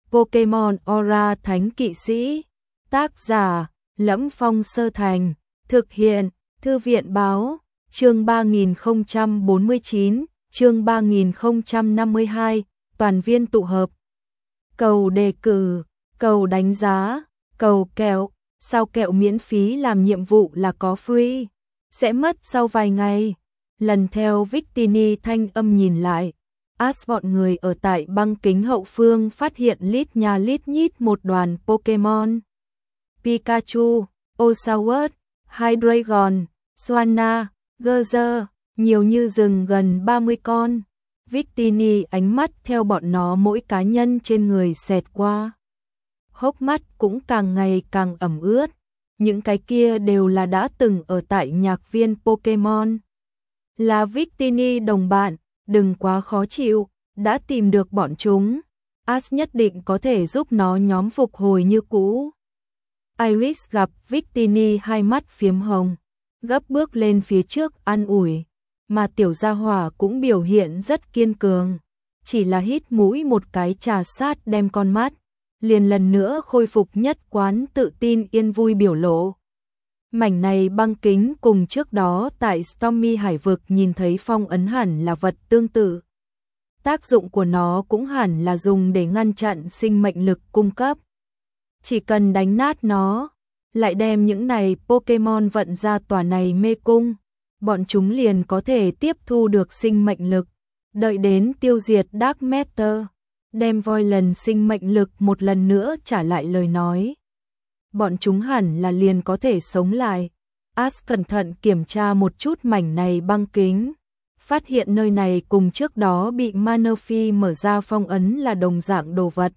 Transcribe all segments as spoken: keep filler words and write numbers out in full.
Pokemon Aura Thánh Kỵ Sĩ. Tác giả: Lẫm Phong Sơ Thành. Thực hiện: Thư viện báo. Chương ba nghìn không trăm bốn mươi chín, chương ba nghìn không trăm năm mươi hai, toàn viên tụ hợp. Cầu đề cử, cầu đánh giá, cầu kẹo, sao kẹo miễn phí làm nhiệm vụ là có free, sẽ mất sau vài ngày. Lần theo Victini thanh âm nhìn lại, Ash bọn người ở tại băng kính hậu phương phát hiện lít nhà lít nhít một đoàn Pokemon. Pikachu, Oshawott, Hydreigon, Swanna, Gerzer, nhiều như rừng gần ba mươi con. Victini ánh mắt theo bọn nó mỗi cá nhân trên người xẹt qua. Hốc mắt cũng càng ngày càng ẩm ướt. Những cái kia đều là đã từng ở tại nhạc viên Pokemon. Là Victini đồng bạn, đừng quá khó chịu, đã tìm được bọn chúng. Ash nhất định có thể giúp nó nhóm phục hồi như cũ. Iris gặp Victini hai mắt phiếm hồng, gấp bước lên phía trước an ủi, mà tiểu gia hỏa cũng biểu hiện rất kiên cường, chỉ là hít mũi một cái trà sát đem con mắt, liền lần nữa khôi phục nhất quán tự tin yên vui biểu lộ. Mảnh này băng kính cùng trước đó tại Stormy Hải vực nhìn thấy phong ấn hẳn là vật tương tự. Tác dụng của nó cũng hẳn là dùng để ngăn chặn sinh mệnh lực cung cấp. Chỉ cần đánh nát nó, lại đem những này Pokemon vận ra tòa này mê cung, bọn chúng liền có thể tiếp thu được sinh mệnh lực, đợi đến tiêu diệt Dark Matter, đem voi lần sinh mệnh lực một lần nữa trả lại lời nói. Bọn chúng hẳn là liền có thể sống lại. Ash cẩn thận kiểm tra một chút mảnh này băng kính, phát hiện nơi này cùng trước đó bị Manaphy mở ra phong ấn là đồng dạng đồ vật.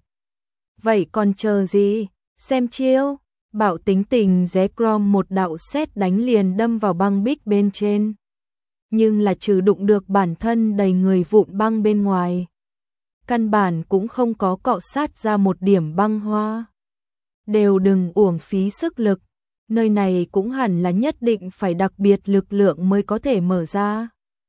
Vậy còn chờ gì? Xem chiêu! Bạo tính tình Zekrom một đạo sét đánh liền đâm vào băng bích bên trên. Nhưng là trừ đụng được bản thân đầy người vụn băng bên ngoài. Căn bản cũng không có cọ sát ra một điểm băng hoa. Đều đừng uổng phí sức lực, nơi này cũng hẳn là nhất định phải đặc biệt lực lượng mới có thể mở ra.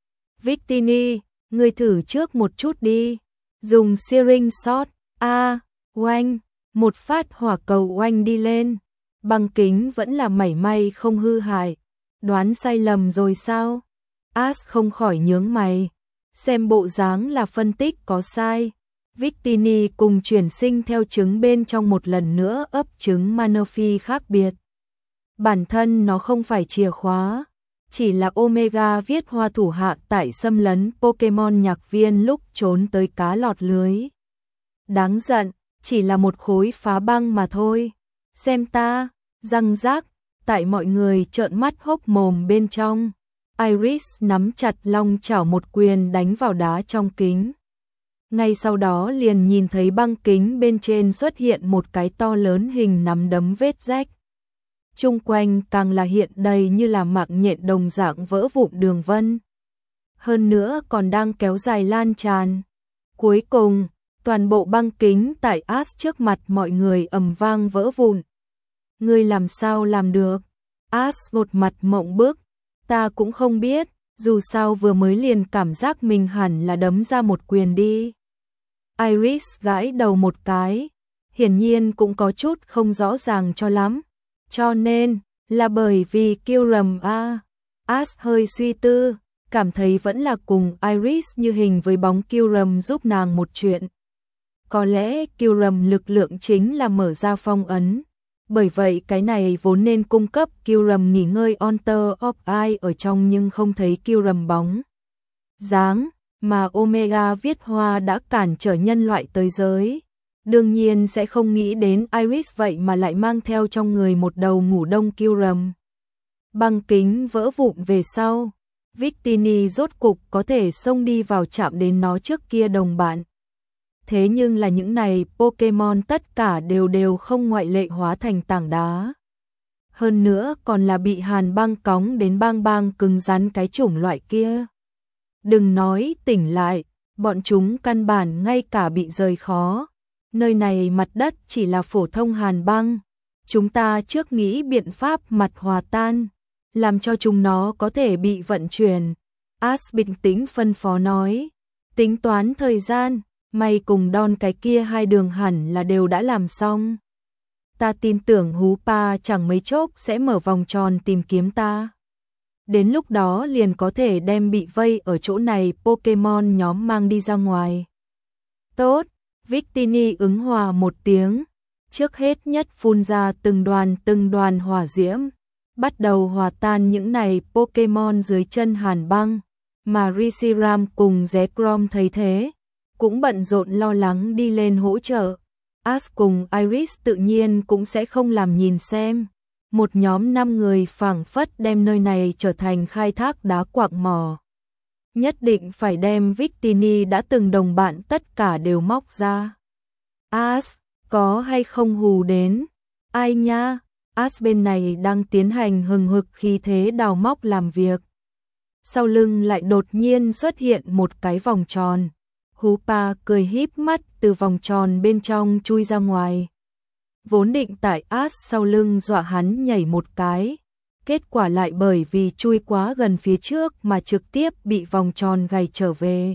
Victini, ngươi thử trước một chút đi. Dùng Searing Shot, a, oanh, một phát hỏa cầu oanh đi lên. Băng kính vẫn là mảy may không hư hại. Đoán sai lầm rồi sao? Ash không khỏi nhướng mày. Xem bộ dáng là phân tích có sai. Victini cùng chuyển sinh theo trứng bên trong một lần nữa ấp trứng Manaphy khác biệt. Bản thân nó không phải chìa khóa, chỉ là Omega viết hoa thủ hạ tại xâm lấn Pokemon nhạc viên lúc trốn tới cá lọt lưới. Đáng giận, chỉ là một khối phá băng mà thôi. Xem ta, răng rác, tại mọi người trợn mắt hốc mồm bên trong. Iris nắm chặt long chảo một quyền đánh vào đá trong kính. Ngay sau đó liền nhìn thấy băng kính bên trên xuất hiện một cái to lớn hình nắm đấm vết rách. Chung quanh càng là hiện đầy như là mạng nhện đồng dạng vỡ vụn đường vân. Hơn nữa còn đang kéo dài lan tràn. Cuối cùng, toàn bộ băng kính tại Ash trước mặt mọi người ầm vang vỡ vụn. Ngươi làm sao làm được? Ash một mặt mộng bức. Ta cũng không biết, dù sao vừa mới liền cảm giác mình hẳn là đấm ra một quyền đi. Iris gãi đầu một cái, hiển nhiên cũng có chút không rõ ràng cho lắm. Cho nên, là bởi vì Kyurem a. Ash hơi suy tư, cảm thấy vẫn là cùng Iris như hình với bóng Kyurem giúp nàng một chuyện. Có lẽ Kyurem lực lượng chính là mở ra phong ấn. Bởi vậy cái này vốn nên cung cấp Kyurem nghỉ ngơi Altar of Eye ở trong nhưng không thấy Kyurem bóng dáng, mà Omega viết hoa đã cản trở nhân loại tới giới. Đương nhiên sẽ không nghĩ đến Iris vậy mà lại mang theo trong người một đầu ngủ đông Kyurem. Băng kính vỡ vụn về sau, Victini rốt cục có thể xông đi vào chạm đến nó trước kia đồng bạn. Thế nhưng là những này Pokemon tất cả đều đều không ngoại lệ hóa thành tảng đá. Hơn nữa còn là bị hàn băng cóng đến bang bang cứng rắn cái chủng loại kia. Đừng nói tỉnh lại, bọn chúng căn bản ngay cả bị rời khó. Nơi này mặt đất chỉ là phổ thông hàn băng. Chúng ta trước nghĩ biện pháp mặt hòa tan, làm cho chúng nó có thể bị vận chuyển. Ash bình tĩnh phân phó nói. Tính toán thời gian, May cùng Don cái kia hai đường hẳn là đều đã làm xong. Ta tin tưởng Hú Pa chẳng mấy chốc sẽ mở vòng tròn tìm kiếm ta. Đến lúc đó liền có thể đem bị vây ở chỗ này Pokemon nhóm mang đi ra ngoài. Tốt, Victini ứng hòa một tiếng. Trước hết nhất phun ra từng đoàn từng đoàn hỏa diễm. Bắt đầu hòa tan những này Pokemon dưới chân hàn băng. Mà Reshiram cùng Zekrom thấy thế, cũng bận rộn lo lắng đi lên hỗ trợ. Ash cùng Iris tự nhiên cũng sẽ không làm nhìn xem. Một nhóm năm người phảng phất đem nơi này trở thành khai thác đá quặng mỏ. Nhất định phải đem Victini đã từng đồng bạn tất cả đều móc ra. Ash, có hay không hù đến? Ai nha? Ash bên này đang tiến hành hừng hực khí thế đào móc làm việc. Sau lưng lại đột nhiên xuất hiện một cái vòng tròn. Hú Pa cười híp mắt từ vòng tròn bên trong chui ra ngoài. Vốn định tại Ash sau lưng dọa hắn nhảy một cái. Kết quả lại bởi vì chui quá gần phía trước mà trực tiếp bị vòng tròn gầy trở về.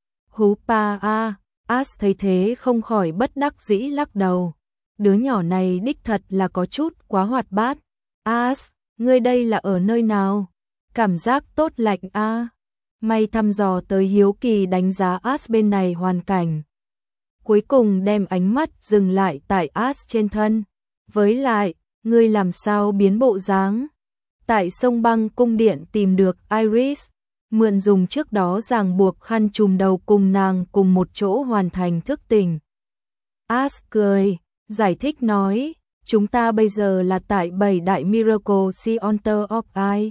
Hú Pa a, Ash thấy thế không khỏi bất đắc dĩ lắc đầu. Đứa nhỏ này đích thật là có chút quá hoạt bát. Ash, ngươi đây là ở nơi nào? Cảm giác tốt lạnh a. À. May thăm dò tới hiếu kỳ đánh giá Ash bên này hoàn cảnh. Cuối cùng đem ánh mắt dừng lại tại Ash trên thân. Với lại, ngươi làm sao biến bộ dáng? Tại sông băng cung điện tìm được Iris, mượn dùng trước đó ràng buộc khăn trùm đầu cùng nàng cùng một chỗ hoàn thành thức tỉnh. Ash cười, giải thích nói, chúng ta bây giờ là tại bảy đại Miracle Center of Eye.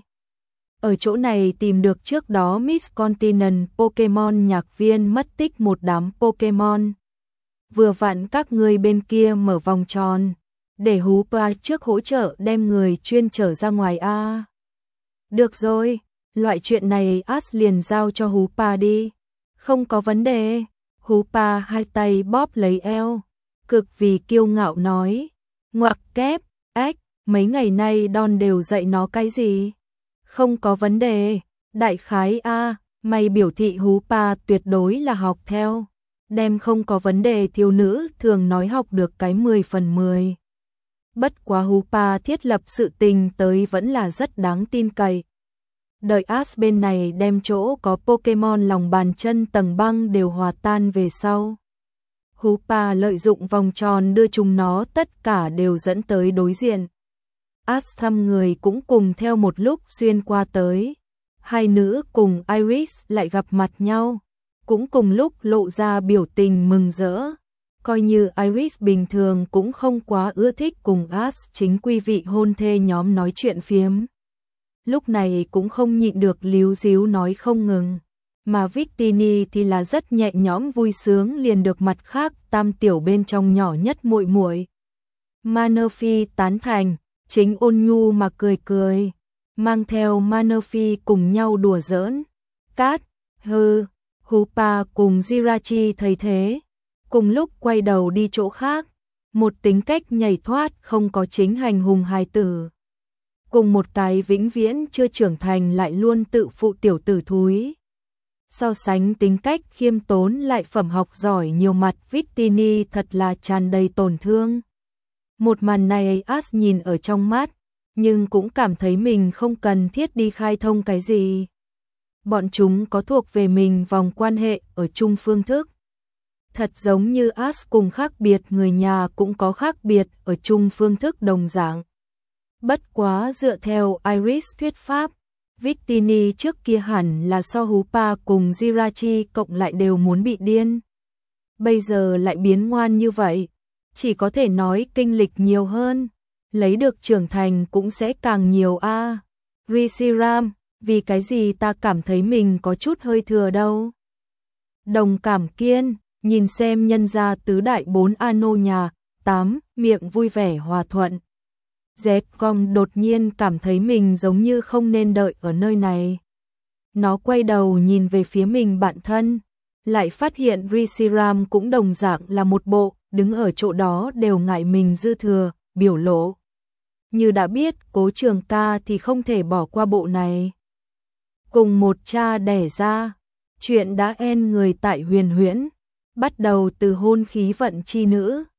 Ở chỗ này tìm được trước đó Miss Continent Pokemon nhạc viên mất tích một đám Pokemon. Vừa vặn các người bên kia mở vòng tròn, để Hú Pa trước hỗ trợ đem người chuyên trở ra ngoài a. À. Được rồi, loại chuyện này Ash liền giao cho Hú Pa đi. Không có vấn đề. Hú Pa hai tay bóp lấy eo, cực vì kiêu ngạo nói. Ngoặc kép, ếch, mấy ngày nay Don đều dạy nó cái gì? Không có vấn đề, đại khái a, à, mày biểu thị Hú Pa tuyệt đối là học theo. Đem không có vấn đề thiếu nữ thường nói học được cái mười phần mười. Bất quá Hú Pa thiết lập sự tình tới vẫn là rất đáng tin cậy. Đợi Ash bên này đem chỗ có Pokemon lòng bàn chân tầng băng đều hòa tan về sau. Hú Pa lợi dụng vòng tròn đưa chúng nó tất cả đều dẫn tới đối diện. Ash thăm người cũng cùng theo một lúc xuyên qua tới. Hai nữ cùng Iris lại gặp mặt nhau, cũng cùng lúc lộ ra biểu tình mừng rỡ. Coi như Iris bình thường cũng không quá ưa thích cùng Ash chính quy vị hôn thê nhóm nói chuyện phiếm. Lúc này cũng không nhịn được líu díu nói không ngừng. Mà Victini thì là rất nhẹ nhõm vui sướng liền được mặt khác tam tiểu bên trong nhỏ nhất muội muội. Manaphy tán thành, chính ôn nhu mà cười cười, mang theo Manaphy cùng nhau đùa giỡn. Cát, hư, Hú Pa cùng Jirachi thấy thế, cùng lúc quay đầu đi chỗ khác, một tính cách nhảy thoát không có chính hành hùng hài tử. Cùng một cái vĩnh viễn chưa trưởng thành lại luôn tự phụ tiểu tử thúi. So sánh tính cách khiêm tốn lại phẩm học giỏi nhiều mặt Victini thật là tràn đầy tổn thương. Một màn này Ash nhìn ở trong mắt, nhưng cũng cảm thấy mình không cần thiết đi khai thông cái gì. Bọn chúng có thuộc về mình vòng quan hệ ở chung phương thức. Thật giống như Ash cùng khác biệt người nhà cũng có khác biệt ở chung phương thức đồng dạng. Bất quá dựa theo Iris thuyết pháp, Victini trước kia hẳn là so Hú Pa cùng Jirachi cộng lại đều muốn bị điên. Bây giờ lại biến ngoan như vậy, chỉ có thể nói kinh lịch nhiều hơn, lấy được trưởng thành cũng sẽ càng nhiều a. À. Reshiram, vì cái gì ta cảm thấy mình có chút hơi thừa đâu. Đồng Cảm Kiên, nhìn xem nhân gia tứ đại bốn ano nhà, tám, miệng vui vẻ hòa thuận. Zekrom đột nhiên cảm thấy mình giống như không nên đợi ở nơi này. Nó quay đầu nhìn về phía mình bạn thân, lại phát hiện Reshiram cũng đồng dạng là một bộ, đứng ở chỗ đó đều ngại mình dư thừa, biểu lộ. Như đã biết Cố Trường Ca thì không thể bỏ qua bộ này. Cùng một cha đẻ ra, chuyện đã en người tại Huyền Huyễn, bắt đầu từ hôn khí vận chi nữ.